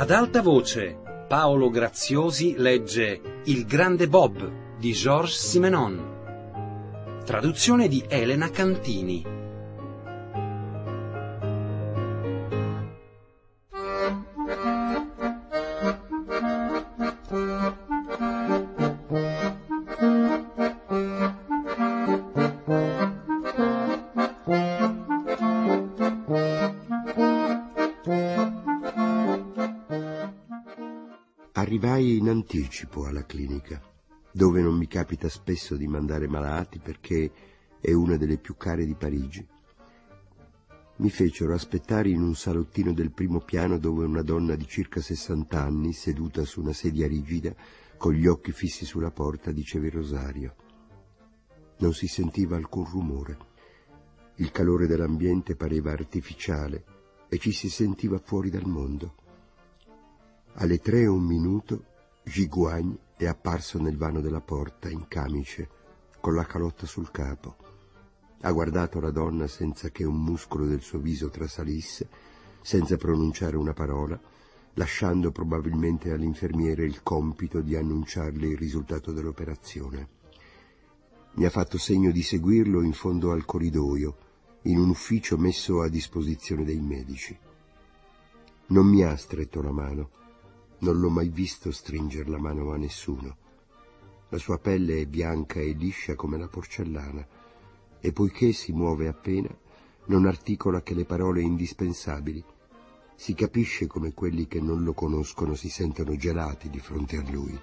Ad alta voce, Paolo Graziosi legge Il grande Bob di Georges Simenon. Traduzione di Elena Cantini. Arrivai in anticipo alla clinica, dove non mi capita spesso di mandare malati perché è una delle più care di Parigi. Mi fecero aspettare in un salottino del primo piano dove una donna di circa 60 anni, seduta su una sedia rigida, con gli occhi fissi sulla porta, diceva il rosario. Non si sentiva alcun rumore. Il calore dell'ambiente pareva artificiale e ci si sentiva fuori dal mondo. Alle 3:01 Giguagne è apparso nel vano della porta, in camice, con la calotta sul capo. Ha guardato la donna senza che un muscolo del suo viso trasalisse, senza pronunciare una parola, lasciando probabilmente all'infermiere il compito di annunciarle il risultato dell'operazione. Mi ha fatto segno di seguirlo in fondo al corridoio, in un ufficio messo a disposizione dei medici. Non mi ha stretto la mano. Non l'ho mai visto stringere la mano a nessuno. La sua pelle è bianca e liscia come la porcellana, e poiché si muove appena, non articola che le parole indispensabili. Si capisce come quelli che non lo conoscono si sentono gelati di fronte a lui.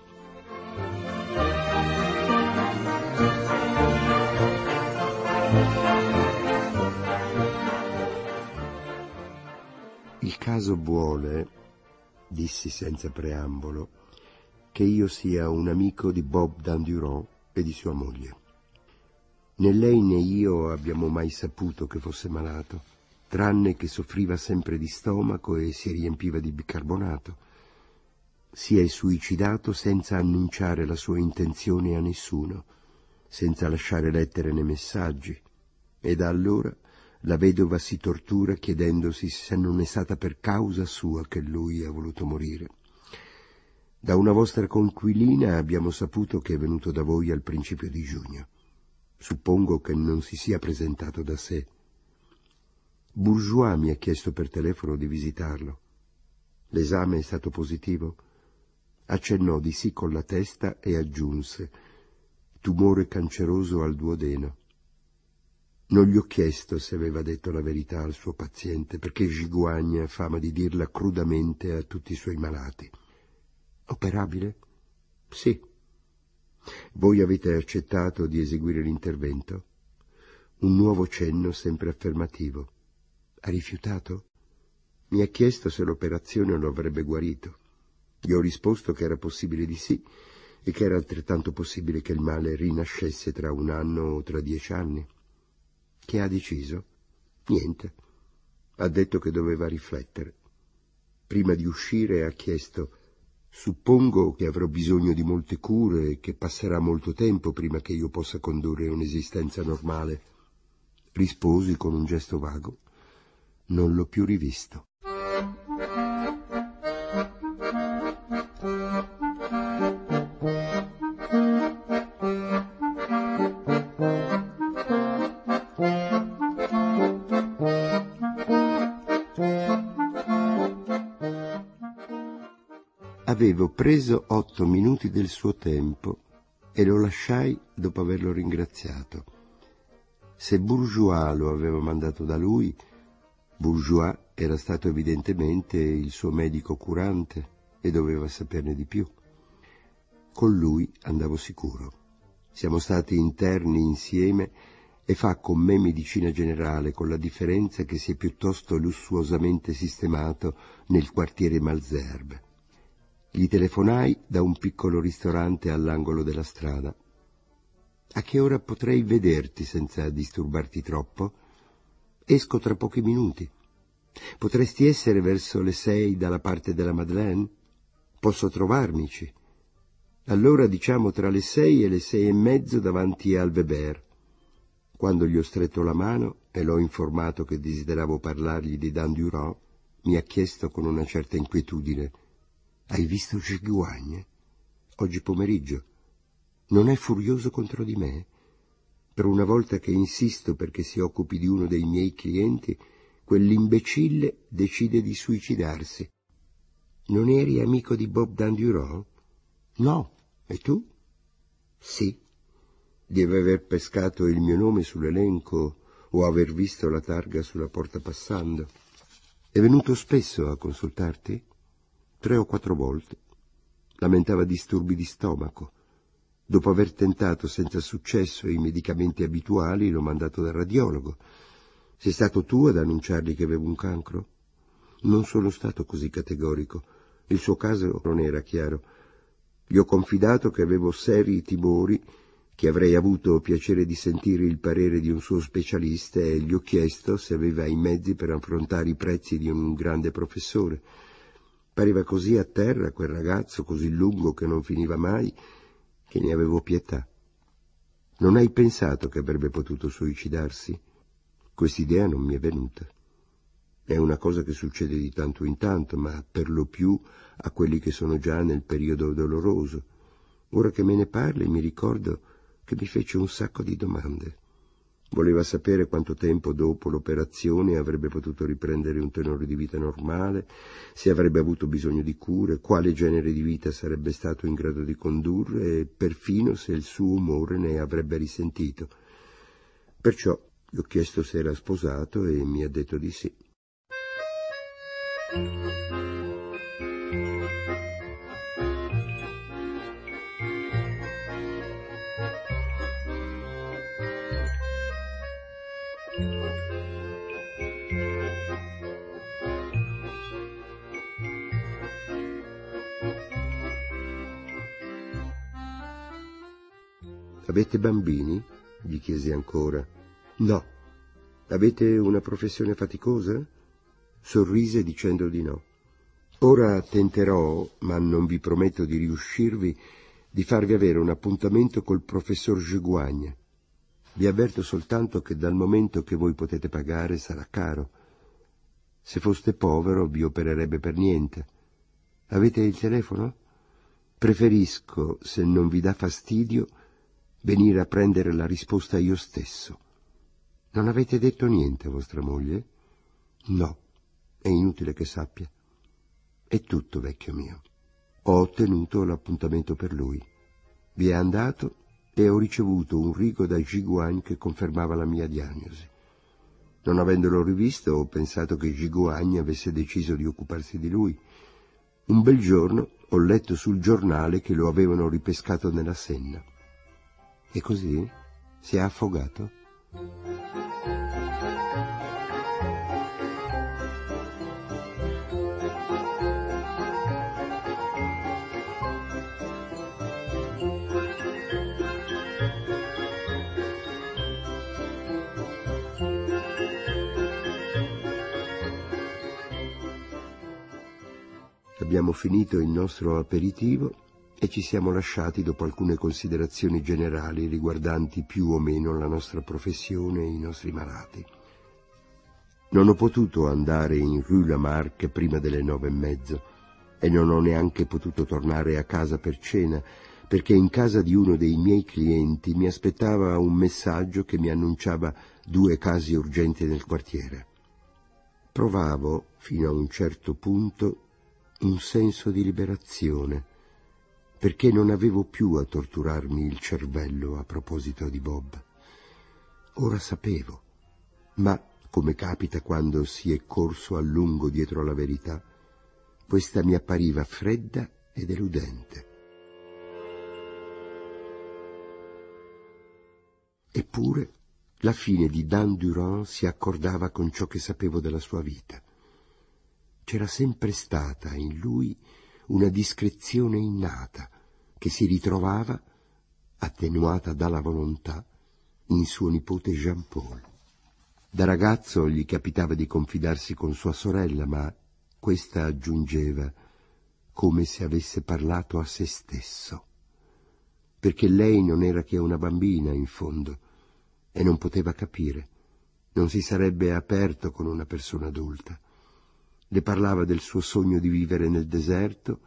Il caso vuole, dissi senza preambolo, che io sia un amico di Bob Dandurand e di sua moglie. Né lei né io abbiamo mai saputo che fosse malato, tranne che soffriva sempre di stomaco e si riempiva di bicarbonato. Si è suicidato senza annunciare la sua intenzione a nessuno, senza lasciare lettere né messaggi, e da allora la vedova si tortura chiedendosi se non è stata per causa sua che lui ha voluto morire. Da una vostra coinquilina abbiamo saputo che è venuto da voi al principio di giugno. Suppongo che non si sia presentato da sé. Bourgeois mi ha chiesto per telefono di visitarlo. L'esame è stato positivo? Accennò di sì con la testa e aggiunse: tumore canceroso al duodeno. Non gli ho chiesto se aveva detto la verità al suo paziente, perché Giguagne ha fama di dirla crudamente a tutti i suoi malati. Operabile? Sì. Voi avete accettato di eseguire l'intervento? Un nuovo cenno sempre affermativo. Ha rifiutato? Mi ha chiesto se l'operazione lo avrebbe guarito. Gli ho risposto che era possibile di sì e che era altrettanto possibile che il male rinascesse tra 1 anno o tra 10 anni. Che ha deciso? Niente. Ha detto che doveva riflettere. Prima di uscire ha chiesto: suppongo che avrò bisogno di molte cure e che passerà molto tempo prima che io possa condurre un'esistenza normale. Risposi con un gesto vago: non l'ho più rivisto. Avevo preso 8 minuti del suo tempo e lo lasciai dopo averlo ringraziato. Se Bourgeois lo aveva mandato da lui, Bourgeois era stato evidentemente il suo medico curante e doveva saperne di più. Con lui andavo sicuro. Siamo stati interni insieme e fa con me medicina generale, con la differenza che si è piuttosto lussuosamente sistemato nel quartiere Malesherbes. Gli telefonai da un piccolo ristorante all'angolo della strada. A che ora potrei vederti senza disturbarti troppo? Esco tra pochi minuti. Potresti essere verso le 6 dalla parte della Madeleine? Posso trovarmici. Allora diciamo tra le 6 e le 6:30 davanti al Weber. Quando gli ho stretto la mano e l'ho informato che desideravo parlargli di Dandurand, mi ha chiesto con una certa inquietudine: Hai visto Giguagne? Oggi pomeriggio. Non è furioso contro di me? Per una volta che insisto perché si occupi di uno dei miei clienti, quell'imbecille decide di suicidarsi. Non eri amico di Bob Dandurand? No. E tu? Sì. Deve aver pescato il mio nome sull'elenco o aver visto la targa sulla porta passando. È venuto spesso a consultarti? 3 o 4 volte. Lamentava disturbi di stomaco. Dopo aver tentato senza successo i medicamenti abituali, l'ho mandato dal radiologo. Sei stato tu ad annunciargli che avevo un cancro? Non sono stato così categorico. Il suo caso non era chiaro. Gli ho confidato che avevo seri timori, che avrei avuto piacere di sentire il parere di un suo specialista e gli ho chiesto se aveva i mezzi per affrontare i prezzi di un grande professore. Pareva così a terra quel ragazzo, così lungo che non finiva mai, che ne avevo pietà. Non hai pensato che avrebbe potuto suicidarsi? Quest'idea non mi è venuta. È una cosa che succede di tanto in tanto, ma per lo più a quelli che sono già nel periodo doloroso. Ora che me ne parli mi ricordo che mi fece un sacco di domande. Voleva sapere quanto tempo dopo l'operazione avrebbe potuto riprendere un tenore di vita normale, se avrebbe avuto bisogno di cure, quale genere di vita sarebbe stato in grado di condurre e perfino se il suo umore ne avrebbe risentito. Perciò gli ho chiesto se era sposato e mi ha detto di sì. Avete bambini? Gli chiesi ancora. No. Avete una professione faticosa? Sorrise dicendo di no. Ora tenterò, ma non vi prometto di riuscirvi, di farvi avere un appuntamento col professor Giguagne. Vi avverto soltanto che dal momento che voi potete pagare sarà caro. Se foste povero vi opererebbe per niente. Avete il telefono? Preferisco, se non vi dà fastidio, venire a prendere la risposta io stesso. Non avete detto niente a vostra moglie? No, è inutile che sappia. È tutto, vecchio mio. Ho ottenuto l'appuntamento per lui. Vi è andato e ho ricevuto un rigo da Giguagne che confermava la mia diagnosi. Non avendolo rivisto, ho pensato che Giguagne avesse deciso di occuparsi di lui. Un bel giorno ho letto sul giornale che lo avevano ripescato nella Senna. E così si è affogato. Abbiamo finito il nostro aperitivo e ci siamo lasciati dopo alcune considerazioni generali riguardanti più o meno la nostra professione e i nostri malati. Non ho potuto andare in Rue Lamarck prima delle 9:30 e non ho neanche potuto tornare a casa per cena, perché in casa di uno dei miei clienti mi aspettava un messaggio che mi annunciava 2 casi urgenti nel quartiere. Provavo, fino a un certo punto, un senso di liberazione, perché non avevo più a torturarmi il cervello a proposito di Bob. Ora sapevo, ma, come capita quando si è corso a lungo dietro la verità, questa mi appariva fredda e deludente. Eppure la fine di Dandurand si accordava con ciò che sapevo della sua vita. C'era sempre stata in lui una discrezione innata che si ritrovava, attenuata dalla volontà, in suo nipote Jean-Paul. Da ragazzo gli capitava di confidarsi con sua sorella, ma questa aggiungeva come se avesse parlato a se stesso, perché lei non era che una bambina in fondo e non poteva capire, non si sarebbe aperto con una persona adulta. Le parlava del suo sogno di vivere nel deserto,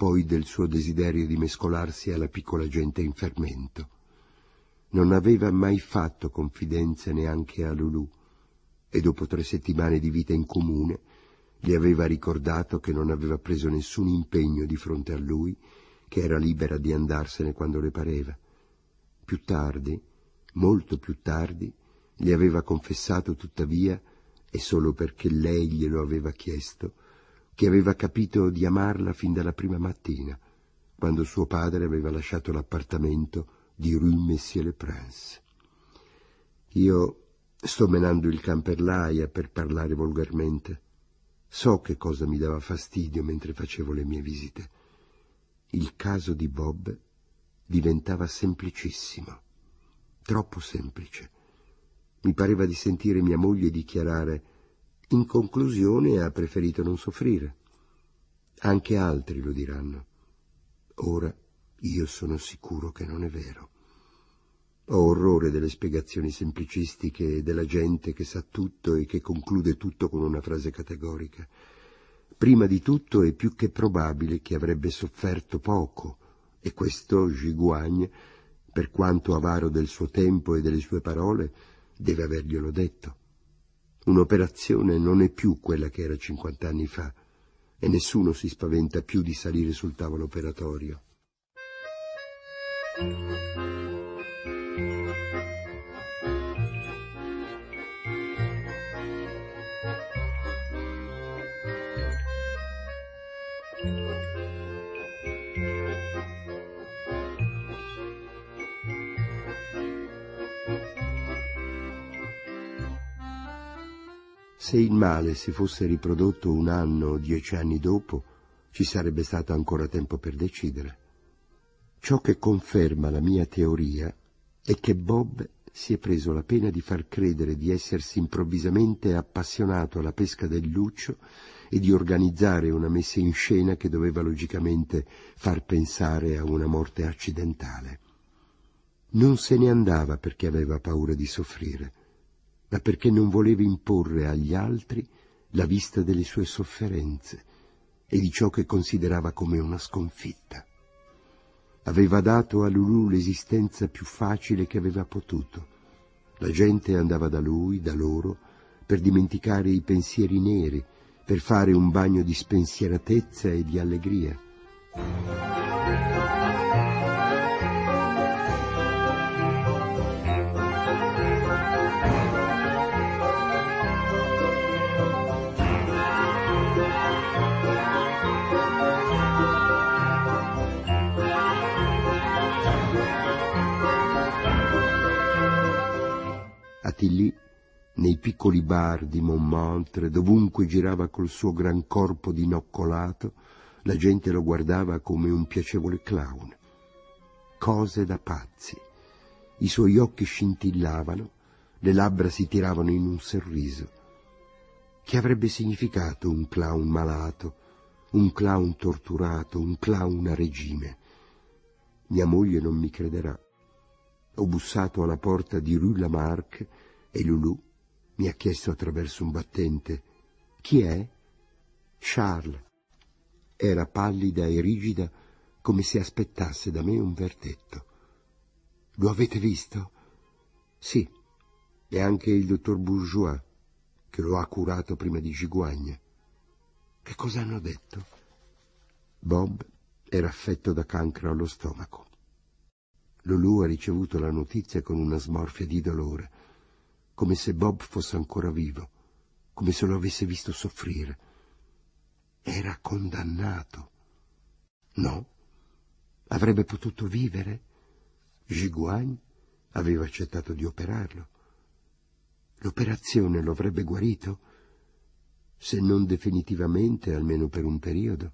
poi del suo desiderio di mescolarsi alla piccola gente in fermento. Non aveva mai fatto confidenze neanche a Lulù, e dopo 3 settimane di vita in comune gli aveva ricordato che non aveva preso nessun impegno di fronte a lui, che era libera di andarsene quando le pareva. Più tardi, molto più tardi, gli aveva confessato tuttavia, e solo perché lei glielo aveva chiesto, che aveva capito di amarla fin dalla prima mattina, quando suo padre aveva lasciato l'appartamento di Rue Messier-le-Prince. Io sto menando il can per l'aia, per parlare volgarmente. So che cosa mi dava fastidio mentre facevo le mie visite. Il caso di Bob diventava semplicissimo, troppo semplice. Mi pareva di sentire mia moglie dichiarare: in conclusione ha preferito non soffrire. Anche altri lo diranno. Ora io sono sicuro che non è vero. Ho orrore delle spiegazioni semplicistiche e della gente che sa tutto e che conclude tutto con una frase categorica. Prima di tutto è più che probabile che avrebbe sofferto poco, e questo Giguagne, per quanto avaro del suo tempo e delle sue parole, deve averglielo detto. Un'operazione non è più quella che era 50 anni fa, e nessuno si spaventa più di salire sul tavolo operatorio. Se il male si fosse riprodotto 1 anno o 10 anni dopo, ci sarebbe stato ancora tempo per decidere. Ciò che conferma la mia teoria è che Bob si è preso la pena di far credere di essersi improvvisamente appassionato alla pesca del luccio e di organizzare una messa in scena che doveva logicamente far pensare a una morte accidentale. Non se ne andava perché aveva paura di soffrire, ma perché non voleva imporre agli altri la vista delle sue sofferenze e di ciò che considerava come una sconfitta. Aveva dato a Lulù l'esistenza più facile che aveva potuto. La gente andava da lui, da loro, per dimenticare i pensieri neri, per fare un bagno di spensieratezza e di allegria. A Tilly, nei piccoli bar di Montmartre, dovunque girava col suo gran corpo dinoccolato, la gente lo guardava come un piacevole clown. Cose da pazzi. I suoi occhi scintillavano, le labbra si tiravano in un sorriso. Che avrebbe significato un clown malato, un clown torturato, un clown a regime? Mia moglie non mi crederà. Ho bussato alla porta di Rue Lamarck e Lulù mi ha chiesto attraverso un battente: «Chi è?» «Charles». Era pallida e rigida, come se aspettasse da me un verdetto. «Lo avete visto?» «Sì, e anche il dottor Bourgeois, che lo ha curato prima di Giguagne». «Che cosa hanno detto?» «Bob era affetto da cancro allo stomaco». Lulù ha ricevuto la notizia con una smorfia di dolore, come se Bob fosse ancora vivo, come se lo avesse visto soffrire. Era condannato. No, avrebbe potuto vivere. Giguagne aveva accettato di operarlo. L'operazione lo avrebbe guarito, se non definitivamente, almeno per un periodo.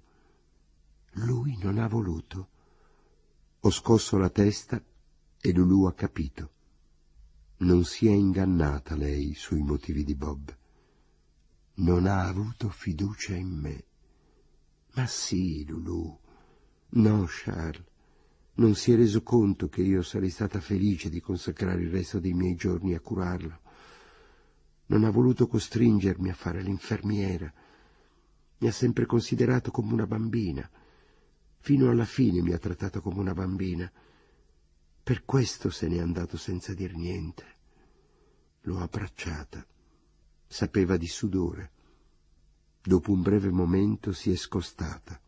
Lui non ha voluto. Ho scosso la testa e Lulù ha capito. Non si è ingannata lei sui motivi di Bob. Non ha avuto fiducia in me. Ma sì, Lulù. No, Charles. Non si è reso conto che io sarei stata felice di consacrare il resto dei miei giorni a curarlo. Non ha voluto costringermi a fare l'infermiera. Mi ha sempre considerato come una bambina. Fino alla fine mi ha trattato come una bambina. Per questo se n'è andato senza dir niente. L'ho abbracciata. Sapeva di sudore. Dopo un breve momento si è scostata.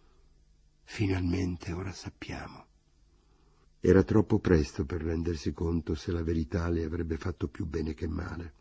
Finalmente ora sappiamo. Era troppo presto per rendersi conto se la verità le avrebbe fatto più bene che male.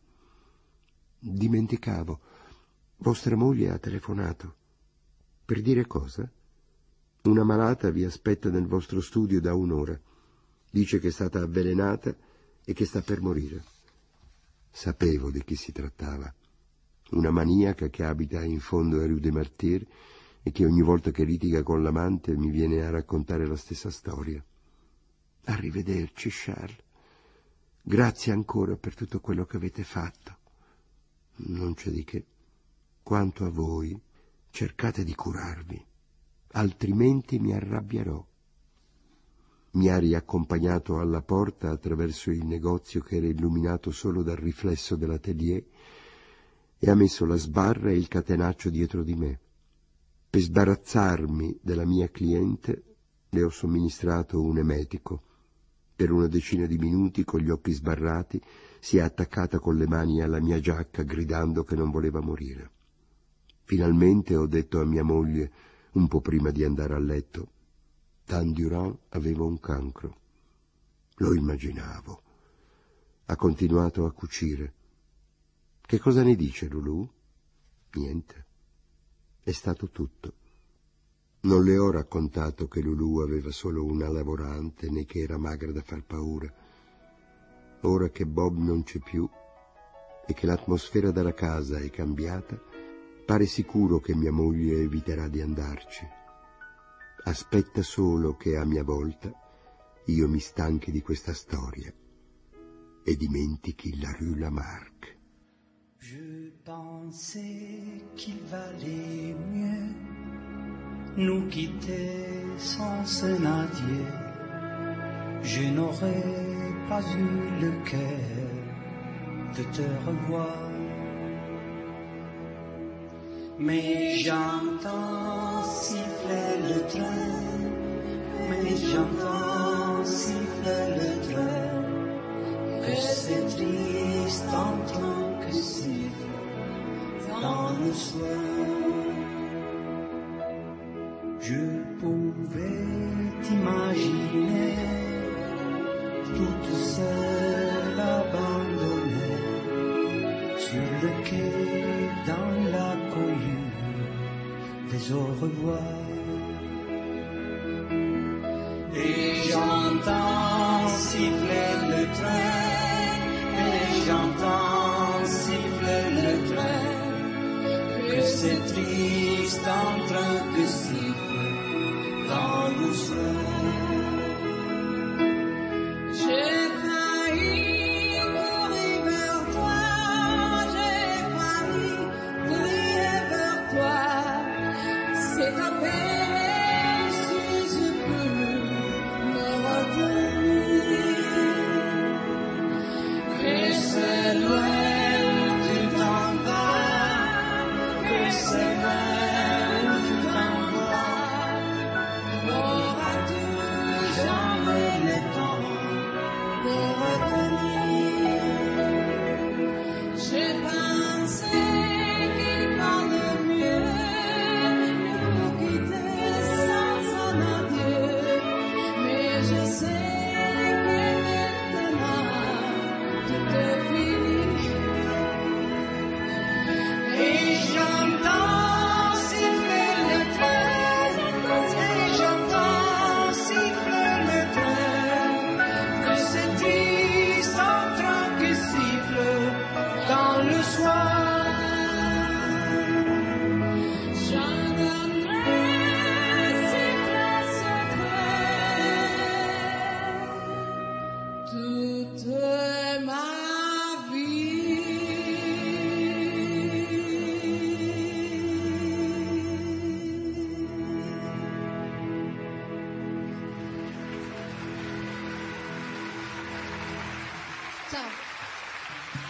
Dimenticavo. Vostra moglie ha telefonato. Per dire cosa? Una malata vi aspetta nel vostro studio da 1 ora. Dice che è stata avvelenata e che sta per morire. Sapevo di chi si trattava. Una maniaca che abita in fondo a Rue des Martyrs e che ogni volta che litiga con l'amante mi viene a raccontare la stessa storia. Arrivederci, Charles. Grazie ancora per tutto quello che avete fatto. Non c'è di che. Quanto a voi, cercate di curarvi, altrimenti mi arrabbierò. Mi ha riaccompagnato alla porta attraverso il negozio che era illuminato solo dal riflesso dell'atelier e ha messo la sbarra e il catenaccio dietro di me. Per sbarazzarmi della mia cliente le ho somministrato un emetico. Per una decina di minuti, con gli occhi sbarrati, si è attaccata con le mani alla mia giacca, gridando che non voleva morire. Finalmente ho detto a mia moglie, un po' prima di andare a letto, Tan Durand aveva un cancro. Lo immaginavo. Ha continuato a cucire. Che cosa ne dice Lulu? Niente. È stato tutto. Non le ho raccontato che Lulu aveva solo una lavorante, né che era magra da far paura. Ora che Bob non c'è più e che l'atmosfera della casa è cambiata, pare sicuro che mia moglie eviterà di andarci. Aspetta solo che a mia volta io mi stanchi di questa storia e dimentichi la Rue Lamarck. Je pensais qu'il valait mieux nous quitter sans un adieu. Je n'aurais pas eu le cœur de te revoir. Mais j'entends siffler le train, mais j'entends siffler le train, que c'est triste entendre que siffle dans le soir. Je pouvais t'imaginer toute seule abandonnée sur le quai dans la cohue des au revoir. Et j'entends siffler le train, et j'entends siffler le train, que c'est triste en train que siffle dans le soir. Ciao.